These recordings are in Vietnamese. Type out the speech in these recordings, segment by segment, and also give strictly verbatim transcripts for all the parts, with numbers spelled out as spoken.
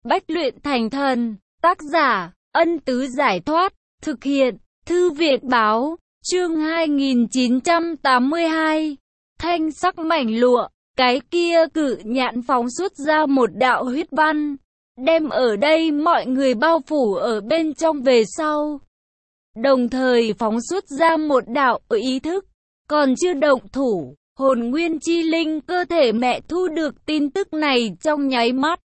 Bách luyện thành thần. Tác giả, Ân Tứ Giải Thoát. Thực hiện, Thư viện Báo. Chương hai nghìn chín trăm tám mươi hai. Thanh sắc mảnh lụa. Cái kia cự nhạn phóng xuất ra một đạo huyết văn, đem ở đây mọi người bao phủ ở bên trong về sau. Đồng thời phóng xuất ra một đạo ý thức, còn chưa động thủ, hồn nguyên chi linh cơ thể mẹ thu được tin tức này trong nháy mắt.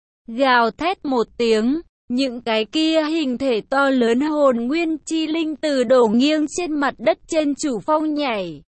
Gào thét một tiếng, những cái kia hình thể to lớn hồn nguyên chi linh từ đổ nghiêng trên mặt đất trên chủ phong nhảy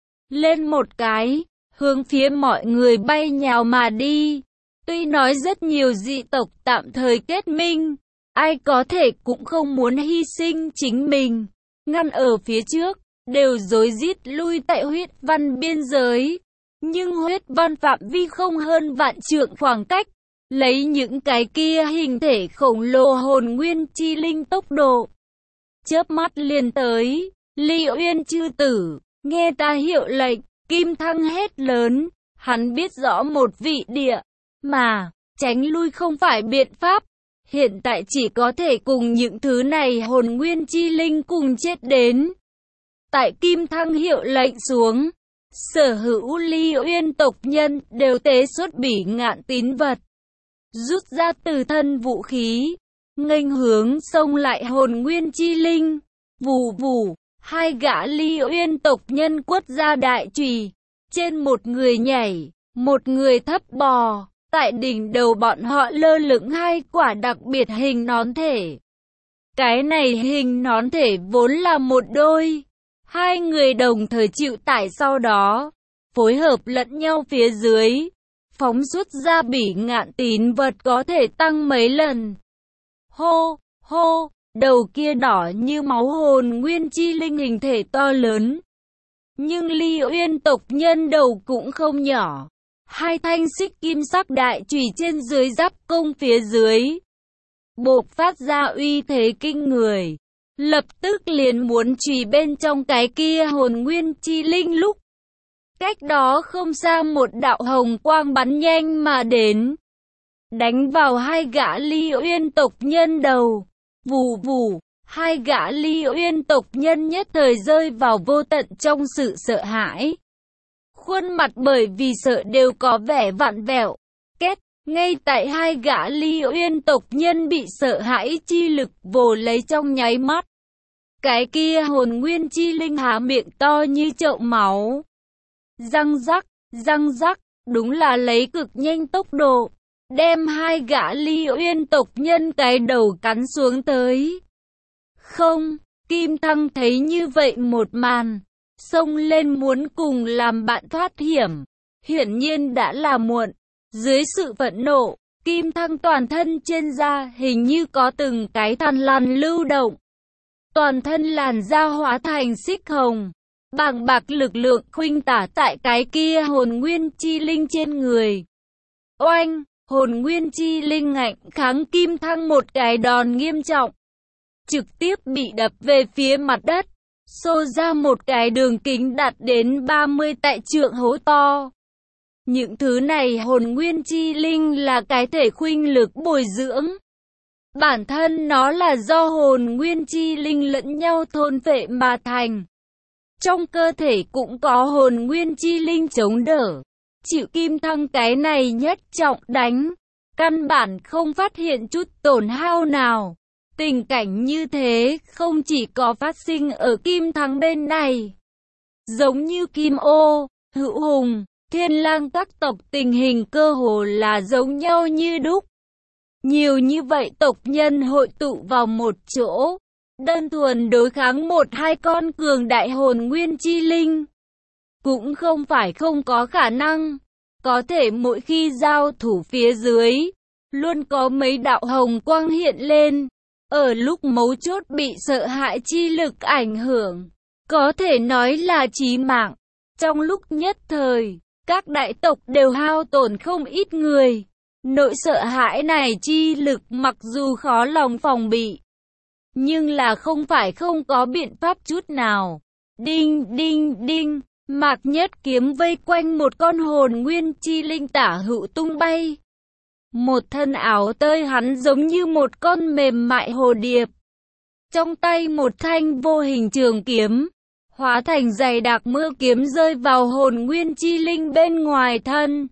lên một cái, hướng phía mọi người bay nhào mà đi. Tuy nói rất nhiều dị tộc tạm thời kết minh, ai có thể cũng không muốn hy sinh chính mình, ngăn ở phía trước, đều rối rít lui tại huyết văn biên giới. Nhưng huyết văn phạm vi không hơn vạn trượng khoảng cách, lấy những cái kia hình thể khổng lồ hồn nguyên chi linh tốc độ, chớp mắt liền tới. Ly Uyên chư tử, nghe ta hiệu lệnh. Kim Thăng hét lớn, hắn biết rõ một vị địa, mà, tránh lui không phải biện pháp. Hiện tại chỉ có thể cùng những thứ này hồn nguyên chi linh cùng chết đến. Tại Kim Thăng hiệu lệnh xuống, sở hữu Ly Uyên tộc nhân đều tế xuất bỉ ngạn tín vật, rút ra từ thân vũ khí, nghênh hướng xông lại hồn nguyên chi linh. Vù vù. Hai gã Ly Uyên tộc nhân quất ra đại chùy, trên một người nhảy, một người thấp bò, tại đỉnh đầu bọn họ lơ lửng hai quả đặc biệt hình nón thể. Cái này hình nón thể vốn là một đôi, hai người đồng thời chịu tải, sau đó phối hợp lẫn nhau phía dưới, phóng xuất ra bỉ ngạn tín vật có thể tăng mấy lần. Hô, hô. Đầu kia đỏ như máu hồn nguyên chi linh hình thể to lớn. Nhưng Ly Uyên tộc nhân đầu cũng không nhỏ. Hai thanh xích kim sắc đại chùy trên dưới giáp công phía dưới, bộc phát ra uy thế kinh người. Lập tức liền muốn chùy bên trong cái kia hồn nguyên chi linh lúc. Cách đó không xa một đạo hồng quang bắn nhanh mà đến, đánh vào hai gã Ly Uyên tộc nhân đầu. Vù vù, hai gã Ly Uyên tộc nhân nhất thời rơi vào vô tận trong sự sợ hãi. Khuôn mặt bởi vì sợ đều có vẻ vặn vẹo. Kết, ngay tại hai gã Ly Uyên tộc nhân bị sợ hãi chi lực vồ lấy trong nháy mắt, cái kia hồn nguyên chi linh há miệng to như chậu máu. Răng rắc, răng rắc, đúng là lấy cực nhanh tốc độ, đem hai gã Ly Uyên tộc nhân cái đầu cắn xuống tới. Không, Kim Thăng thấy như vậy một màn, xông lên muốn cùng làm bạn thoát hiểm, hiển nhiên đã là muộn. Dưới sự phẫn nộ, Kim Thăng toàn thân trên da hình như có từng cái than lằn lưu động, toàn thân làn da hóa thành xích hồng, bàng bạc lực lượng khuynh tả tại cái kia hồn nguyên chi linh trên người. Oanh! Hồn nguyên chi linh ngạnh kháng Kim Thăng một cái đòn nghiêm trọng, trực tiếp bị đập về phía mặt đất, xô ra một cái đường kính đạt đến ba mươi tại trượng hố to. Những thứ này hồn nguyên chi linh là cái thể khuynh lực bồi dưỡng. Bản thân nó là do hồn nguyên chi linh lẫn nhau thôn phệ mà thành. Trong cơ thể cũng có hồn nguyên chi linh chống đỡ. Chịu Kim Thăng cái này nhất trọng đánh, căn bản không phát hiện chút tổn hao nào. Tình cảnh như thế không chỉ có phát sinh ở Kim Thăng bên này, giống như Kim Ô, Hữu Hùng, Thiên Lang các tộc tình hình cơ hồ là giống nhau như đúc. Nhiều như vậy tộc nhân hội tụ vào một chỗ, đơn thuần đối kháng một hai con cường đại hồn nguyên chi linh, cũng không phải không có khả năng. Có thể mỗi khi giao thủ phía dưới, luôn có mấy đạo hồng quang hiện lên. Ở lúc mấu chốt bị sợ hãi chi lực ảnh hưởng, có thể nói là chí mạng. Trong lúc nhất thời, các đại tộc đều hao tổn không ít người. Nỗi sợ hãi này chi lực mặc dù khó lòng phòng bị, nhưng là không phải không có biện pháp chút nào. Đinh đinh đinh, Mạc Nhất kiếm vây quanh một con hồn nguyên chi linh tả hữu tung bay. Một thân áo tơi hắn giống như một con mềm mại hồ điệp. Trong tay một thanh vô hình trường kiếm, hóa thành dày đặc mưa kiếm rơi vào hồn nguyên chi linh bên ngoài thân.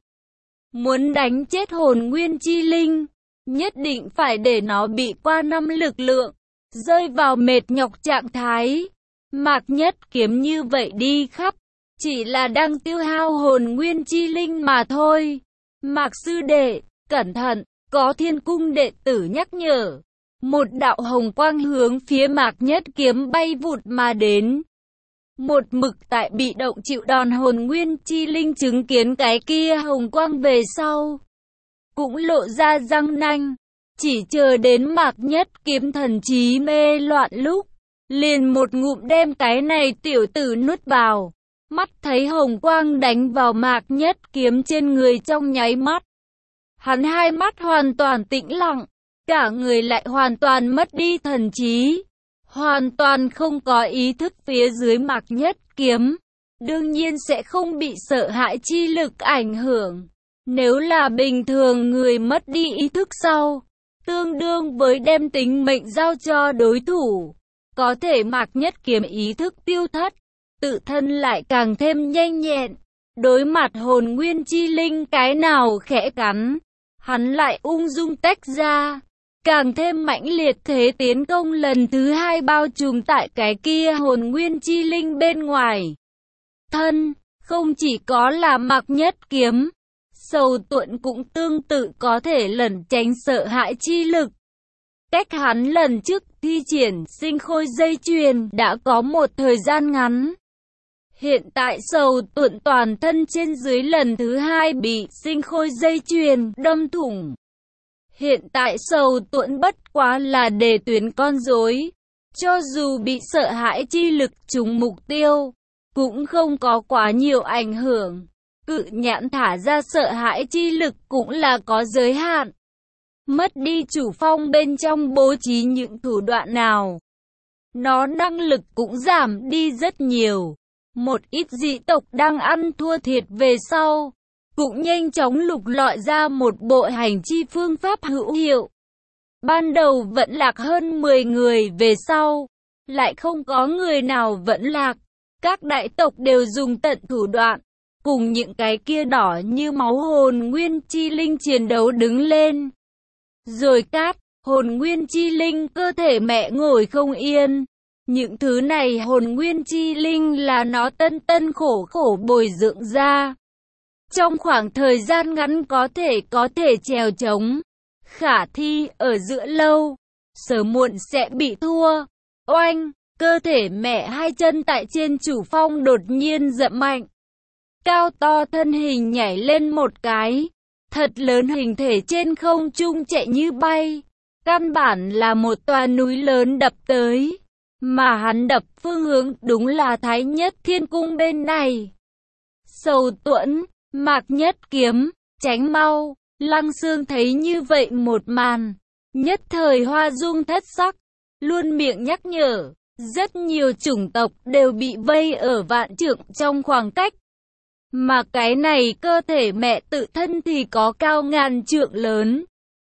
Muốn đánh chết hồn nguyên chi linh, nhất định phải để nó bị qua năm lực lượng, rơi vào mệt nhọc trạng thái. Mạc Nhất Kiếm như vậy đi khắp, chỉ là đang tiêu hao hồn nguyên chi linh mà thôi. Mạc sư đệ, cẩn thận, có Thiên Cung đệ tử nhắc nhở. Một đạo hồng quang hướng phía Mạc Nhất Kiếm bay vụt mà đến. Một mực tại bị động chịu đòn hồn nguyên chi linh chứng kiến cái kia hồng quang về sau, cũng lộ ra răng nanh, chỉ chờ đến Mạc Nhất Kiếm thần trí mê loạn lúc, liền một ngụm đem cái này tiểu tử nuốt vào. Mắt thấy hồng quang đánh vào Mạc Nhất Kiếm trên người trong nháy mắt, hắn hai mắt hoàn toàn tĩnh lặng, cả người lại hoàn toàn mất đi thần trí, hoàn toàn không có ý thức. Phía dưới Mạc Nhất Kiếm đương nhiên sẽ không bị sợ hãi chi lực ảnh hưởng. Nếu là bình thường người mất đi ý thức sau, tương đương với đem tính mệnh giao cho đối thủ. Có thể Mạc Nhất Kiếm ý thức tiêu thất, tự thân lại càng thêm nhanh nhẹn. Đối mặt hồn nguyên chi linh cái nào khẽ cắn, hắn lại ung dung tách ra, càng thêm mãnh liệt thế tiến công lần thứ hai bao trùm tại cái kia hồn nguyên chi linh bên ngoài thân. Không chỉ có là Mạc Nhất Kiếm, Sầu Tuận cũng tương tự có thể lẩn tránh sợ hãi chi lực. Cách hắn lần trước thi triển sinh khôi dây chuyền đã có một thời gian ngắn. Hiện tại Sầu Tuận toàn thân trên dưới lần thứ hai bị sinh khôi dây chuyền đâm thủng. Hiện tại Sầu Tuận bất quá là đề tuyến con rối, cho dù bị sợ hãi chi lực trúng mục tiêu, cũng không có quá nhiều ảnh hưởng. Cự nhãn thả ra sợ hãi chi lực cũng là có giới hạn. Mất đi chủ phong bên trong bố trí những thủ đoạn nào, nó năng lực cũng giảm đi rất nhiều. Một ít dị tộc đang ăn thua thiệt về sau, cũng nhanh chóng lục lọi ra một bộ hành chi phương pháp hữu hiệu. Ban đầu vẫn lạc hơn mười người, về sau lại không có người nào vẫn lạc. Các đại tộc đều dùng tận thủ đoạn, cùng những cái kia đỏ như máu hồn nguyên chi linh chiến đấu đứng lên. Rồi cát, hồn nguyên chi linh cơ thể mẹ ngồi không yên. Những thứ này hồn nguyên chi linh là nó tân tân khổ khổ bồi dưỡng ra. Trong khoảng thời gian ngắn có thể có thể trèo trống, khả thi ở giữa lâu, sớm muộn sẽ bị thua. Oanh, cơ thể mẹ hai chân tại trên chủ phong đột nhiên dậm mạnh. Cao to thân hình nhảy lên một cái, thật lớn hình thể trên không trung chạy như bay. Căn bản là một tòa núi lớn đập tới, mà hắn đập phương hướng đúng là Thái Nhất Thiên Cung bên này. Sầu Tuẫn, Mạc Nhất Kiếm, tránh mau. Lăng Xương thấy như vậy một màn, nhất thời hoa dung thất sắc, luôn miệng nhắc nhở. Rất nhiều chủng tộc đều bị vây ở vạn trượng trong khoảng cách, mà cái này cơ thể mẹ tự thân thì có cao ngàn trượng lớn.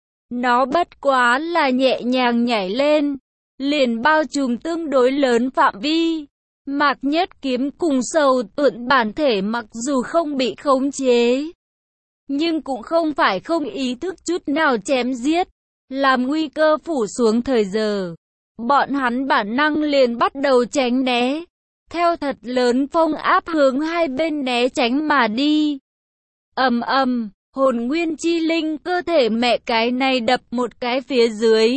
Nó bất quá là nhẹ nhàng nhảy lên, liền bao trùm tương đối lớn phạm vi. Mạc Nhất Kiếm cùng Sầu Tuận bản thể mặc dù không bị khống chế, nhưng cũng không phải không ý thức chút nào chém giết, làm nguy cơ phủ xuống thời giờ. Bọn hắn bản năng liền bắt đầu tránh né, theo thật lớn phong áp hướng hai bên né tránh mà đi. Ầm ầm, hồn nguyên chi linh cơ thể mẹ cái này đập một cái phía dưới,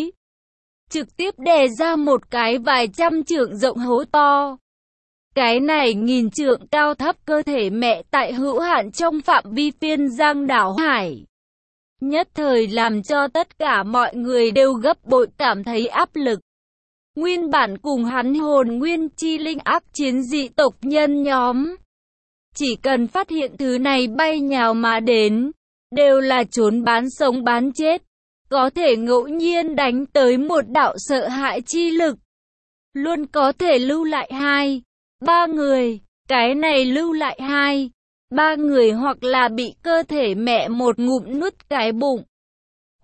trực tiếp đè ra một cái vài trăm trượng rộng hố to. Cái này nghìn trượng cao thấp cơ thể mẹ tại hữu hạn trong phạm vi phiên giang đảo hải, nhất thời làm cho tất cả mọi người đều gấp bội cảm thấy áp lực. Nguyên bản cùng hắn hồn nguyên chi linh ác chiến dị tộc nhân nhóm, chỉ cần phát hiện thứ này bay nhào mà đến, đều là trốn bán sống bán chết. Có thể ngẫu nhiên đánh tới một đạo sợ hãi chi lực, luôn có thể lưu lại hai, ba người. Cái này lưu lại hai, ba người hoặc là bị cơ thể mẹ một ngụm nuốt cái bụng,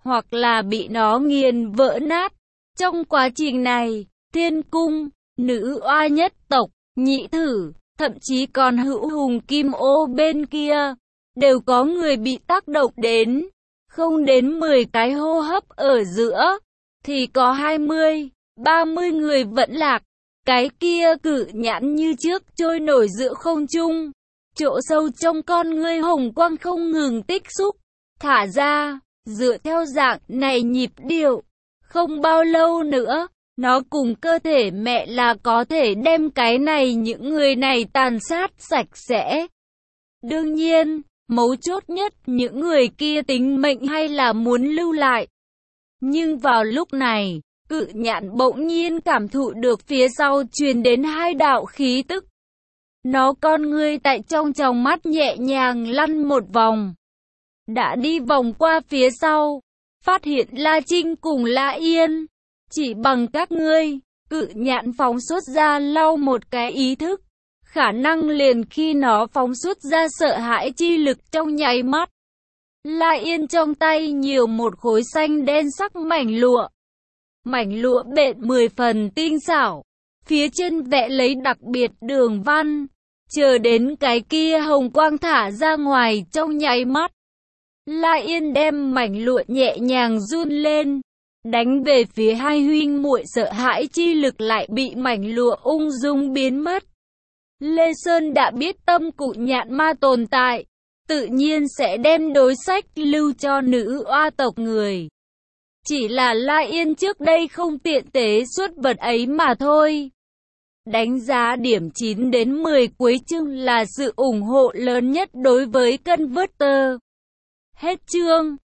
hoặc là bị nó nghiền vỡ nát. Trong quá trình này, thiên cung, nữ oa nhất tộc, nhị thử, thậm chí còn hữu hùng kim ô bên kia, đều có người bị tác động đến. Không đến mười cái hô hấp ở giữa, thì có hai mươi, ba mươi người vẫn lạc. Cái kia cự nhãn như trước trôi nổi giữa không trung. Chỗ sâu trong con ngươi hồng quang không ngừng tích xúc, thả ra, dựa theo dạng này nhịp điệu. Không bao lâu nữa, nó cùng cơ thể mẹ là có thể đem cái này những người này tàn sát sạch sẽ. Đương nhiên, mấu chốt nhất những người kia tính mệnh hay là muốn lưu lại. Nhưng vào lúc này, cự nhạn bỗng nhiên cảm thụ được phía sau truyền đến hai đạo khí tức. Nó con ngươi tại trong tròng mắt nhẹ nhàng lăn một vòng. Đã đi vòng qua phía sau, phát hiện La Trinh cùng La Yên. Chỉ bằng các ngươi, cự nhạn phóng xuất ra lau một cái ý thức. Khả năng liền khi nó phóng xuất ra sợ hãi chi lực trong nháy mắt. La Yên trong tay nhiều một khối xanh đen sắc mảnh lụa. Mảnh lụa bện mười phần tinh xảo, phía trên vẽ lấy đặc biệt đường văn. Chờ đến cái kia hồng quang thả ra ngoài trong nháy mắt. La Yên đem mảnh lụa nhẹ nhàng run lên, đánh về phía hai huynh muội, sợ hãi chi lực lại bị mảnh lụa ung dung biến mất. Lê Sơn đã biết tâm cụ nhạn ma tồn tại, tự nhiên sẽ đem đối sách lưu cho nữ oa tộc người. Chỉ là La Yên trước đây không tiện tế xuất vật ấy mà thôi. Đánh giá điểm chín đến mười cuối chương là sự ủng hộ lớn nhất đối với Converter. Hết chương.